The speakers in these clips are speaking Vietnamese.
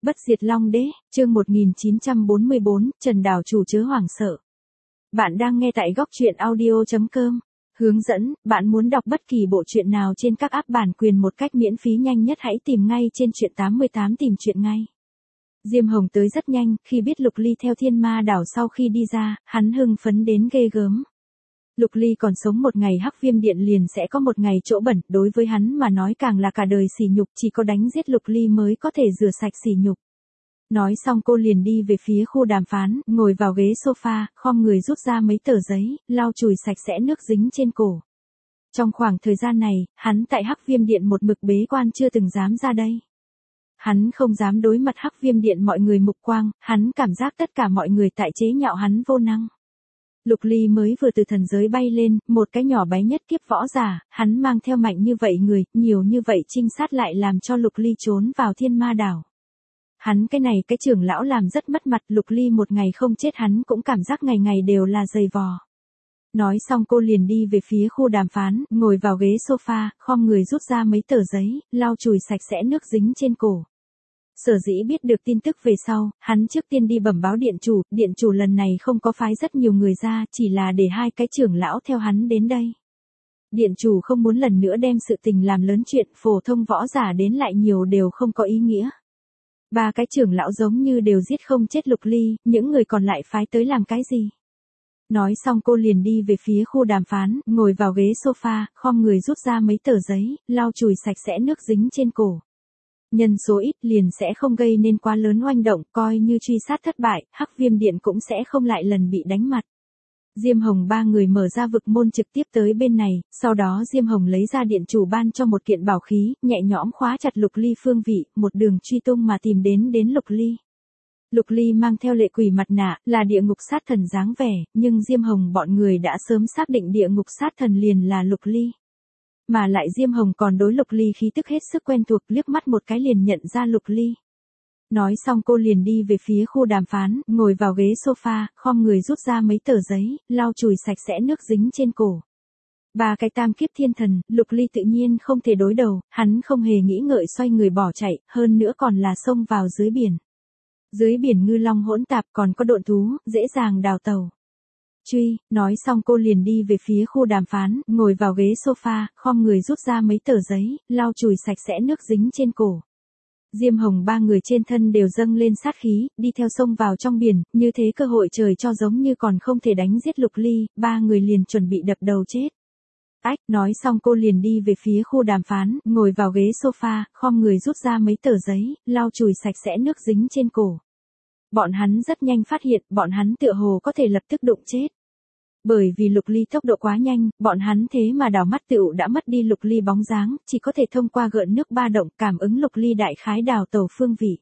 Bất diệt Long Đế, chương 1944, Trần Đảo chủ chớ hoảng sợ. Bạn đang nghe tại góc truyện audio.com. Hướng dẫn, bạn muốn đọc bất kỳ bộ truyện nào trên các app bản quyền một cách miễn phí nhanh nhất hãy tìm ngay trên truyện 88 tìm truyện ngay. Diêm Hồng tới rất nhanh, khi biết Lục Ly theo Thiên Ma đảo sau khi đi ra, hắn hưng phấn đến ghê gớm. Lục Ly còn sống một ngày Hắc Viêm Điện liền sẽ có một ngày chỗ bẩn, đối với hắn mà nói càng là cả đời sỉ nhục, chỉ có đánh giết Lục Ly mới có thể rửa sạch sỉ nhục. Nói xong cô liền đi về phía khu đàm phán, ngồi vào ghế sofa, khom người rút ra mấy tờ giấy, lau chùi sạch sẽ nước dính trên cổ. Trong khoảng thời gian này, hắn tại Hắc Viêm Điện một mực bế quan chưa từng dám ra đây. Hắn không dám đối mặt Hắc Viêm Điện mọi người mục quang, hắn cảm giác tất cả mọi người tại chế nhạo hắn vô năng. Lục Ly mới vừa từ thần giới bay lên, một cái nhỏ bé nhất kiếp võ giả, hắn mang theo mạnh như vậy người, nhiều như vậy trinh sát lại làm cho Lục Ly trốn vào Thiên Ma đảo. Hắn cái này cái trưởng lão làm rất mất mặt, Lục Ly một ngày không chết hắn cũng cảm giác ngày ngày đều là dày vò. Nói xong cô liền đi về phía khu đàm phán, ngồi vào ghế sofa, khom người rút ra mấy tờ giấy, lau chùi sạch sẽ nước dính trên cổ. Sở dĩ biết được tin tức về sau, hắn trước tiên đi bẩm báo điện chủ lần này không có phái rất nhiều người ra, chỉ là để hai cái trưởng lão theo hắn đến đây. Điện chủ không muốn lần nữa đem sự tình làm lớn chuyện, phổ thông võ giả đến lại nhiều đều không có ý nghĩa. Ba cái trưởng lão giống như đều giết không chết Lục Ly, những người còn lại phái tới làm cái gì? Nói xong cô liền đi về phía khu đàm phán, ngồi vào ghế sofa, khom người rút ra mấy tờ giấy, lau chùi sạch sẽ nước dính trên cổ. Nhân số ít liền sẽ không gây nên quá lớn oanh động, coi như truy sát thất bại, Hắc Viêm Điện cũng sẽ không lại lần bị đánh mặt. Diêm Hồng ba người mở ra vực môn trực tiếp tới bên này, sau đó Diêm Hồng lấy ra điện chủ ban cho một kiện bảo khí, nhẹ nhõm khóa chặt Lục Ly phương vị, một đường truy tung mà tìm đến Lục Ly. Lục Ly mang theo lệ quỷ mặt nạ, là địa ngục sát thần dáng vẻ, nhưng Diêm Hồng bọn người đã sớm xác định địa ngục sát thần liền là Lục Ly. Mà lại Diêm Hồng còn đối Lục Ly khí tức hết sức quen thuộc, liếc mắt một cái liền nhận ra Lục Ly. Nói xong cô liền đi về phía khu đàm phán, ngồi vào ghế sofa, khom người rút ra mấy tờ giấy, lau chùi sạch sẽ nước dính trên cổ. Ba cái tam kiếp thiên thần, Lục Ly tự nhiên không thể đối đầu, hắn không hề nghĩ ngợi xoay người bỏ chạy, hơn nữa còn là xông vào dưới biển. Dưới biển ngư long hỗn tạp còn có độn thú, dễ dàng đào tàu. Truy, nói xong cô liền đi về phía khu đàm phán, ngồi vào ghế sofa, khom người rút ra mấy tờ giấy, lau chùi sạch sẽ nước dính trên cổ. Diêm Hồng ba người trên thân đều dâng lên sát khí, đi theo sông vào trong biển, như thế cơ hội trời cho giống như còn không thể đánh giết Lục Ly, ba người liền chuẩn bị đập đầu chết. Ách, nói xong cô liền đi về phía khu đàm phán, ngồi vào ghế sofa, khom người rút ra mấy tờ giấy, lau chùi sạch sẽ nước dính trên cổ. Bọn hắn rất nhanh phát hiện, bọn hắn tựa hồ có thể lập tức đụng chết. Bởi vì Lục Ly tốc độ quá nhanh, bọn hắn thế mà đảo mắt tựu đã mất đi Lục Ly bóng dáng, chỉ có thể thông qua gợn nước ba động cảm ứng Lục Ly đại khái đào tàu phương vị.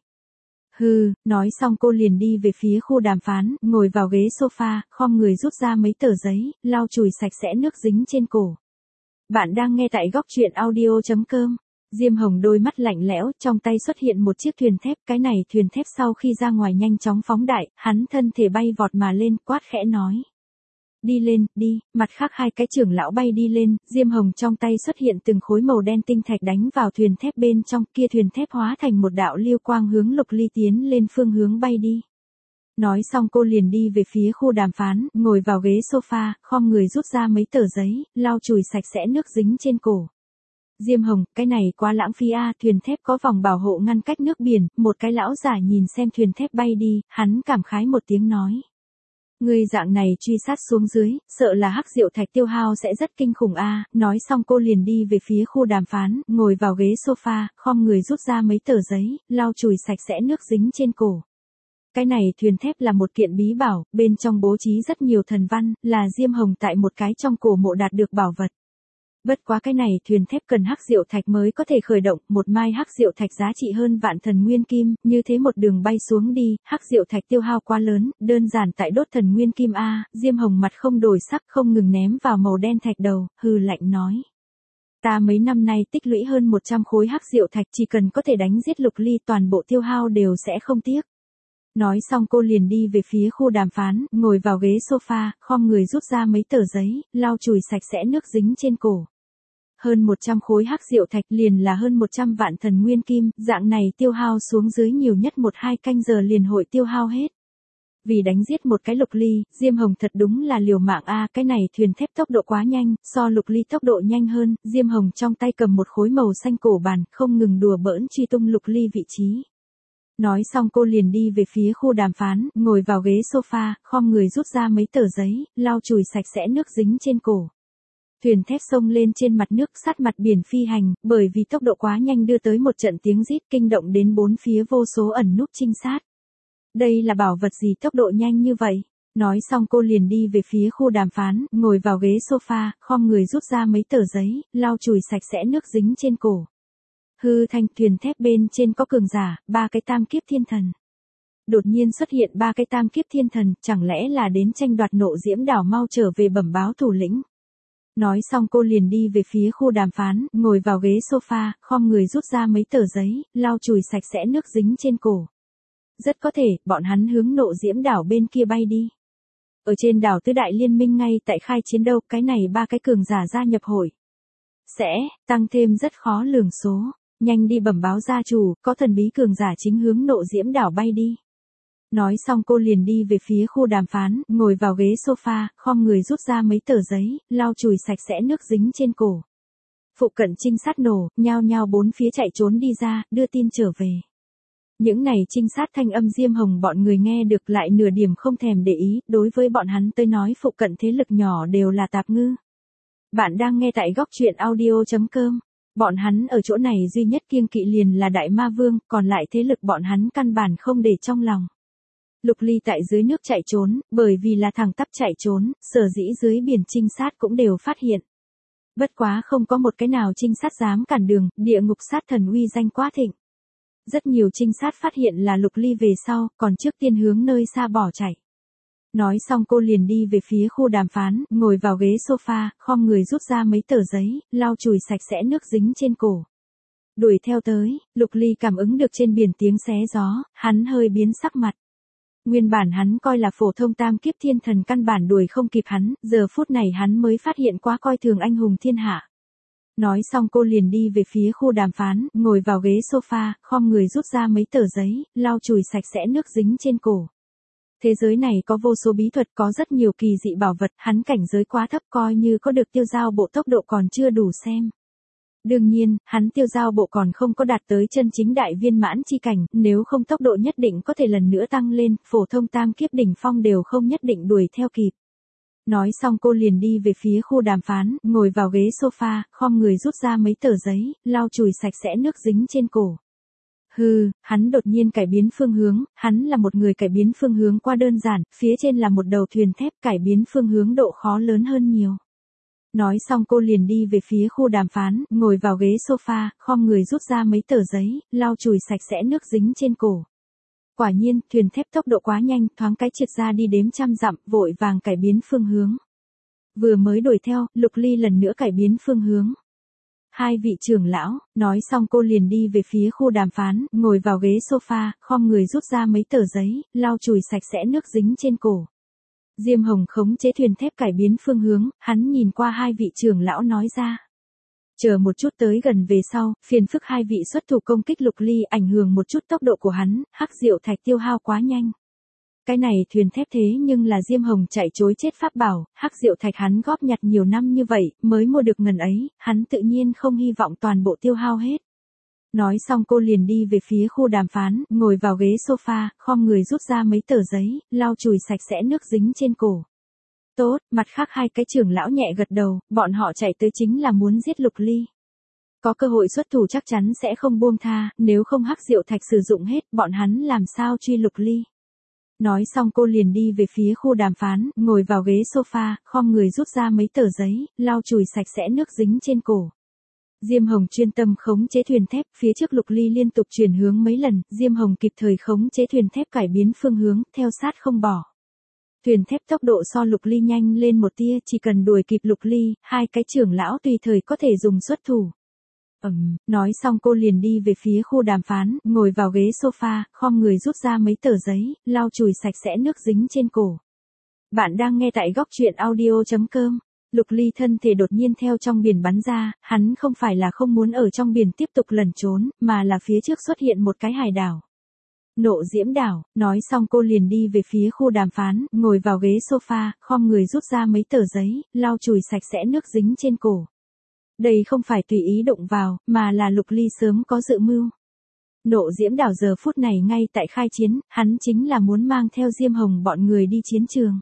Hừ, nói xong cô liền đi về phía khu đàm phán, ngồi vào ghế sofa, khom người rút ra mấy tờ giấy, lau chùi sạch sẽ nước dính trên cổ. Bạn đang nghe tại góc truyện audio.com. Diêm Hồng đôi mắt lạnh lẽo, trong tay xuất hiện một chiếc thuyền thép, cái này thuyền thép sau khi ra ngoài nhanh chóng phóng đại, hắn thân thể bay vọt mà lên, quát khẽ nói. Đi lên, đi, mặt khác hai cái trưởng lão bay đi lên, Diêm Hồng trong tay xuất hiện từng khối màu đen tinh thạch đánh vào thuyền thép bên trong, kia thuyền thép hóa thành một đạo lưu quang hướng Lục Ly tiến lên phương hướng bay đi. Nói xong cô liền đi về phía khu đàm phán, ngồi vào ghế sofa, khom người rút ra mấy tờ giấy, lau chùi sạch sẽ nước dính trên cổ. Diêm Hồng, cái này quá lãng phí a, thuyền thép có vòng bảo hộ ngăn cách nước biển, một cái lão giả nhìn xem thuyền thép bay đi, hắn cảm khái một tiếng nói. Người dạng này truy sát xuống dưới, sợ là hắc diệu thạch tiêu hao sẽ rất kinh khủng a. Nói xong cô liền đi về phía khu đàm phán, ngồi vào ghế sofa, khom người rút ra mấy tờ giấy, lau chùi sạch sẽ nước dính trên cổ. Cái này thuyền thép là một kiện bí bảo, bên trong bố trí rất nhiều thần văn, là Diêm Hồng tại một cái trong cổ mộ đạt được bảo vật. Bất quá cái này thuyền thép cần hắc diệu thạch mới có thể khởi động, một mai hắc diệu thạch giá trị hơn vạn thần nguyên kim, như thế một đường bay xuống đi, hắc diệu thạch tiêu hao quá lớn, đơn giản tại đốt thần nguyên kim a. Diêm Hồng mặt không đổi sắc, không ngừng ném vào màu đen thạch đầu, hừ lạnh nói. Ta mấy năm nay tích lũy hơn 100 khối hắc diệu thạch, chỉ cần có thể đánh giết Lục Ly toàn bộ tiêu hao đều sẽ không tiếc. Nói xong cô liền đi về phía khu đàm phán, ngồi vào ghế sofa, khom người rút ra mấy tờ giấy, lau chùi sạch sẽ nước dính trên cổ. Hơn 100 khối hắc diệu thạch liền là hơn 100 vạn thần nguyên kim, dạng này tiêu hao xuống dưới nhiều nhất 1-2 canh giờ liền hội tiêu hao hết. Vì đánh giết một cái Lục Ly, Diêm Hồng thật đúng là liều mạng a, cái này thuyền thép tốc độ quá nhanh, so Lục Ly tốc độ nhanh hơn, Diêm Hồng trong tay cầm một khối màu xanh cổ bàn, không ngừng đùa bỡn truy tung Lục Ly vị trí. Nói xong cô liền đi về phía khu đàm phán, ngồi vào ghế sofa, khom người rút ra mấy tờ giấy, lau chùi sạch sẽ nước dính trên cổ. Thuyền thép xông lên trên mặt nước sát mặt biển phi hành, bởi vì tốc độ quá nhanh đưa tới một trận tiếng rít kinh động đến bốn phía vô số ẩn núp trinh sát. Đây là bảo vật gì tốc độ nhanh như vậy? Nói xong cô liền đi về phía khu đàm phán, ngồi vào ghế sofa, khom người rút ra mấy tờ giấy, lau chùi sạch sẽ nước dính trên cổ. Hư thanh thuyền thép bên trên có cường giả, 3 cái tam kiếp thiên thần. Đột nhiên xuất hiện 3 cái tam kiếp thiên thần, chẳng lẽ là đến tranh đoạt Nộ Diễm đảo, mau trở về bẩm báo thủ lĩnh. Nói xong cô liền đi về phía khu đàm phán, ngồi vào ghế sofa, khom người rút ra mấy tờ giấy, lau chùi sạch sẽ nước dính trên cổ. Rất có thể, bọn hắn hướng Nộ Diễm đảo bên kia bay đi. Ở trên đảo Tứ Đại Liên Minh ngay tại khai chiến đâu, cái này 3 cái cường giả gia nhập hội. Sẽ, tăng thêm rất khó lường số. Nhanh đi bẩm báo gia chủ, có thần bí cường giả chính hướng Nộ Diễm đảo bay đi. Nói xong cô liền đi về phía khu đàm phán, ngồi vào ghế sofa, khom người rút ra mấy tờ giấy, lau chùi sạch sẽ nước dính trên cổ. Phụ cận trinh sát nổ, nhao nhao bốn phía chạy trốn đi ra, đưa tin trở về. Những này trinh sát thanh âm Diêm Hồng bọn người nghe được lại nửa điểm không thèm để ý, đối với bọn hắn tới nói phụ cận thế lực nhỏ đều là tạp ngư. Bạn đang nghe tại góc truyện audio.com. Bọn hắn ở chỗ này duy nhất kiêng kỵ liền là Đại Ma Vương, còn lại thế lực bọn hắn căn bản không để trong lòng. Lục Ly tại dưới nước chạy trốn, bởi vì là thẳng tắp chạy trốn, sở dĩ dưới biển trinh sát cũng đều phát hiện. Bất quá không có một cái nào trinh sát dám cản đường, địa ngục sát thần uy danh quá thịnh. Rất nhiều trinh sát phát hiện là Lục Ly về sau, còn trước tiên hướng nơi xa bỏ chạy. Nói xong cô liền đi về phía khu đàm phán, ngồi vào ghế sofa, khom người rút ra mấy tờ giấy, lau chùi sạch sẽ nước dính trên cổ. Đuổi theo tới, Lục Ly cảm ứng được trên biển tiếng xé gió, hắn hơi biến sắc mặt. Nguyên bản hắn coi là phổ thông tam kiếp thiên thần căn bản đuổi không kịp hắn, giờ phút này hắn mới phát hiện quá coi thường anh hùng thiên hạ. Nói xong cô liền đi về phía khu đàm phán, ngồi vào ghế sofa, khom người rút ra mấy tờ giấy, lau chùi sạch sẽ nước dính trên cổ. Thế giới này có vô số bí thuật, có rất nhiều kỳ dị bảo vật, hắn cảnh giới quá thấp, coi như có được tiêu giao bộ tốc độ còn chưa đủ xem. Đương nhiên, hắn tiêu giao bộ còn không có đạt tới chân chính đại viên mãn chi cảnh, nếu không tốc độ nhất định có thể lần nữa tăng lên, phổ thông tam kiếp đỉnh phong đều không nhất định đuổi theo kịp. Nói xong cô liền đi về phía khu đàm phán, ngồi vào ghế sofa, khom người rút ra mấy tờ giấy, lau chùi sạch sẽ nước dính trên cổ. Hắn đột nhiên cải biến phương hướng, hắn là một người cải biến phương hướng qua đơn giản, phía trên là một đầu thuyền thép, cải biến phương hướng độ khó lớn hơn nhiều. Nói xong cô liền đi về phía khu đàm phán, ngồi vào ghế sofa, khom người rút ra mấy tờ giấy, lau chùi sạch sẽ nước dính trên cổ. Quả nhiên, thuyền thép tốc độ quá nhanh, thoáng cái trượt ra đi đếm trăm dặm, vội vàng cải biến phương hướng. Vừa mới đuổi theo, Lục Ly lần nữa cải biến phương hướng. Hai vị trưởng lão, nói xong cô liền đi về phía khu đàm phán, ngồi vào ghế sofa, khom người rút ra mấy tờ giấy, lau chùi sạch sẽ nước dính trên cổ. Diêm Hồng khống chế thuyền thép cải biến phương hướng, hắn nhìn qua hai vị trưởng lão nói ra. Chờ một chút, tới gần về sau, phiền phức hai vị xuất thủ công kích Lục Ly, ảnh hưởng một chút tốc độ của hắn, hắc diệu thạch tiêu hao quá nhanh. Cái này thuyền thép thế nhưng là Diêm Hồng chạy chối chết pháp bảo, hắc diệu thạch hắn góp nhặt nhiều năm như vậy, mới mua được ngần ấy, hắn tự nhiên không hy vọng toàn bộ tiêu hao hết. Nói xong cô liền đi về phía khu đàm phán, ngồi vào ghế sofa, khom người rút ra mấy tờ giấy, lau chùi sạch sẽ nước dính trên cổ. Tốt, mặt khác hai cái trưởng lão nhẹ gật đầu, bọn họ chạy tới chính là muốn giết Lục Ly. Có cơ hội xuất thủ chắc chắn sẽ không buông tha, nếu không hắc diệu thạch sử dụng hết, bọn hắn làm sao truy Lục Ly. Nói xong cô liền đi về phía khu đàm phán, ngồi vào ghế sofa, khom người rút ra mấy tờ giấy, lau chùi sạch sẽ nước dính trên cổ. Diêm Hồng chuyên tâm khống chế thuyền thép, phía trước Lục Ly liên tục chuyển hướng mấy lần, Diêm Hồng kịp thời khống chế thuyền thép cải biến phương hướng, theo sát không bỏ. Thuyền thép tốc độ so Lục Ly nhanh lên một tia, chỉ cần đuổi kịp Lục Ly, hai cái trưởng lão tùy thời có thể dùng xuất thủ. Nói xong cô liền đi về phía khu đàm phán, ngồi vào ghế sofa, khom người rút ra mấy tờ giấy, lau chùi sạch sẽ nước dính trên cổ. Bạn đang nghe tại góc truyện audio.com. Lục Ly thân thể đột nhiên theo trong biển bắn ra, hắn không phải là không muốn ở trong biển tiếp tục lẩn trốn, mà là phía trước xuất hiện một cái hải đảo. Nộ Diễm đảo, nói xong cô liền đi về phía khu đàm phán, ngồi vào ghế sofa, khom người rút ra mấy tờ giấy, lau chùi sạch sẽ nước dính trên cổ. Đây không phải tùy ý đụng vào, mà là Lục Ly sớm có dự mưu. Nộ Diễm đảo giờ phút này ngay tại khai chiến, hắn chính là muốn mang theo Diêm Hồng bọn người đi chiến trường.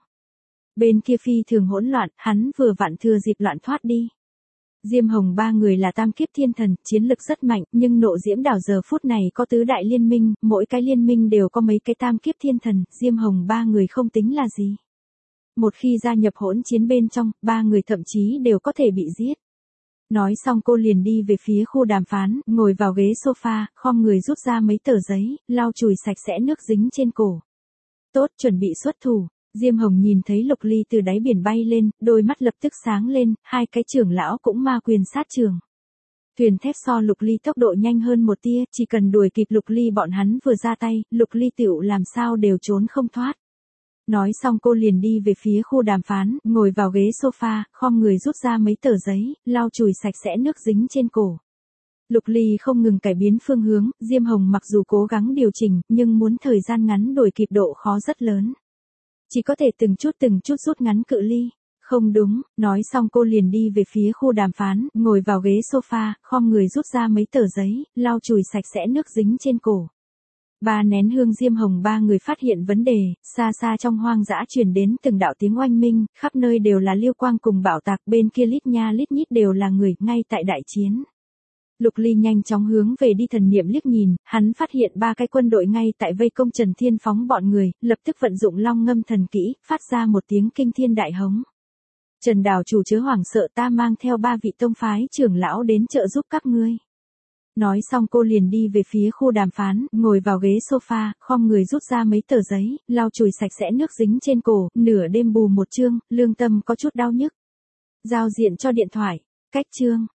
Bên kia phi thường hỗn loạn, hắn vừa vặn thừa dịp loạn thoát đi. Diêm Hồng ba người là tam kiếp thiên thần, chiến lực rất mạnh, nhưng Nộ Diễm đảo giờ phút này có tứ đại liên minh, mỗi cái liên minh đều có mấy cái tam kiếp thiên thần, Diêm Hồng ba người không tính là gì. Một khi gia nhập hỗn chiến bên trong, ba người thậm chí đều có thể bị giết. Nói xong cô liền đi về phía khu đàm phán, ngồi vào ghế sofa, khom người rút ra mấy tờ giấy, lau chùi sạch sẽ nước dính trên cổ. Tốt, chuẩn bị xuất thủ. Diêm Hồng nhìn thấy Lục Ly từ đáy biển bay lên, đôi mắt lập tức sáng lên, hai cái trưởng lão cũng ma quyền sát trường. Thuyền thép so Lục Ly tốc độ nhanh hơn một tia, chỉ cần đuổi kịp Lục Ly bọn hắn vừa ra tay, Lục Ly tựu làm sao đều trốn không thoát. Nói xong cô liền đi về phía khu đàm phán, ngồi vào ghế sofa, khom người rút ra mấy tờ giấy, lau chùi sạch sẽ nước dính trên cổ. Lục Ly không ngừng cải biến phương hướng, Diêm Hồng mặc dù cố gắng điều chỉnh, nhưng muốn thời gian ngắn đuổi kịp độ khó rất lớn. Chỉ có thể từng chút rút ngắn cự ly. Không đúng, nói xong cô liền đi về phía khu đàm phán, ngồi vào ghế sofa, khom người rút ra mấy tờ giấy, lau chùi sạch sẽ nước dính trên cổ. Ba nén hương Diêm Hồng ba người phát hiện vấn đề, xa xa trong hoang dã truyền đến từng đạo tiếng oanh minh, khắp nơi đều là liêu quang cùng bạo tạc, bên kia lít nha lít nhít đều là người, ngay tại đại chiến. Lục Ly nhanh chóng hướng về đi, thần niệm liếc nhìn, hắn phát hiện ba cái quân đội ngay tại vây công Trần Thiên Phóng bọn người, lập tức vận dụng long ngâm thần kỹ, phát ra một tiếng kinh thiên đại hống. Trần đảo chủ chớ hoảng sợ, ta mang theo ba vị tông phái trưởng lão đến trợ giúp các ngươi. Nói xong cô liền đi về phía khu đàm phán, ngồi vào ghế sofa, khom người rút ra mấy tờ giấy, lau chùi sạch sẽ nước dính trên cổ, nửa đêm bù một chương, lương tâm có chút đau nhức. Giao diện cho điện thoại, cách chương.